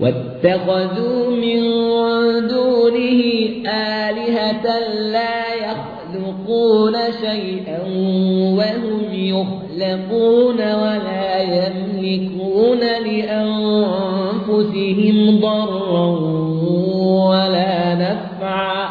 واتخذوا من دونه آلهة لا يخلقون شيئا وهم يخلقون ولا يملكون لأنفسهم ضرا ولا نفعا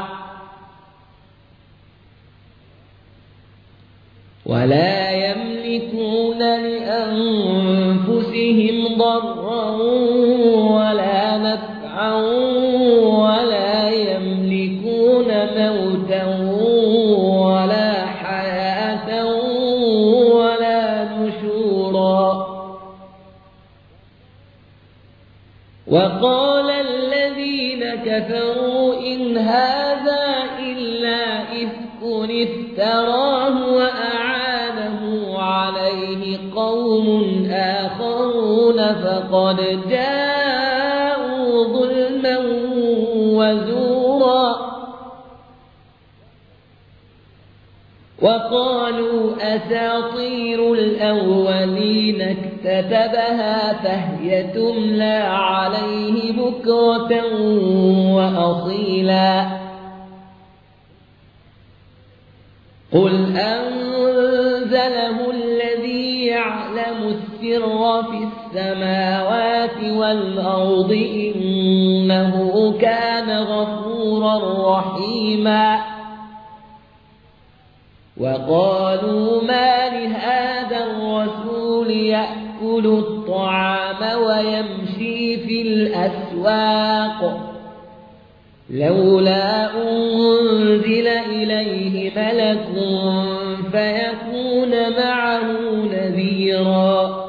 ولا يملكون موتا ولا حياة ولا نشورا. وقال الذين كفروا إن هذا إلا إفك افتراه وأعانه عليه قوم آخرون فقد جاءوا ظلما وزورا. وقالوا أساطير الأولين اكتتبها فهي تملى عليه بكرة وأصيلا. قل أنزله الذي يعلم السر في السماوات والأرض إنه كان غفورا رحيما. وقالوا ما لهذا الرسول يأكل الطعام ويمشي في الأسواق لولا أنزل إليه ملك فيكون معه نذيرا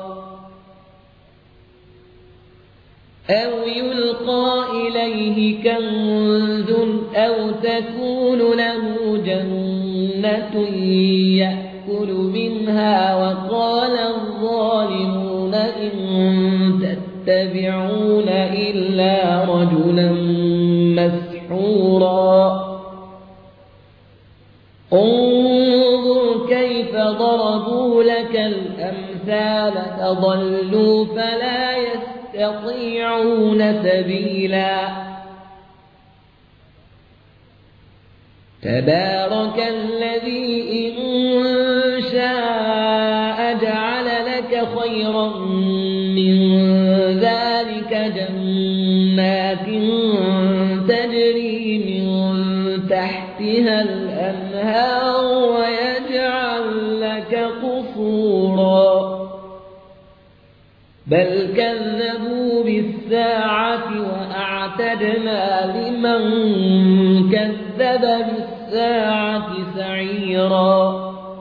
أو يلقى إليه كنز أو تكون له جنة يأكل منها. وقال الظالمون إن تتبعون إلا رجلا مسحورا. انظر كيف ضربوا لك الأمثال فضلوا فلا يستطيعون سبيلا. تبارك الذي إن شاء جعل لك خيرا من ذلك جنات تجري من تحتها الأنهار ويجعل لك قصورا. بل كذبوا بالساعة وأعتدنا لمن كذب بالساعة سعيرا.